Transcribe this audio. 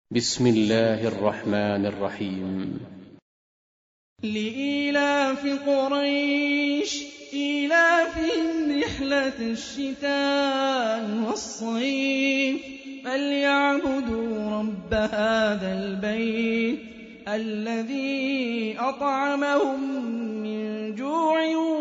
بسم الله الرحمن الرحيم. لإيلاف قريش إيلافهم رحلة الشتاء والصيف فليعبدوا رب هذا البيت الذي أطعمهم من جوع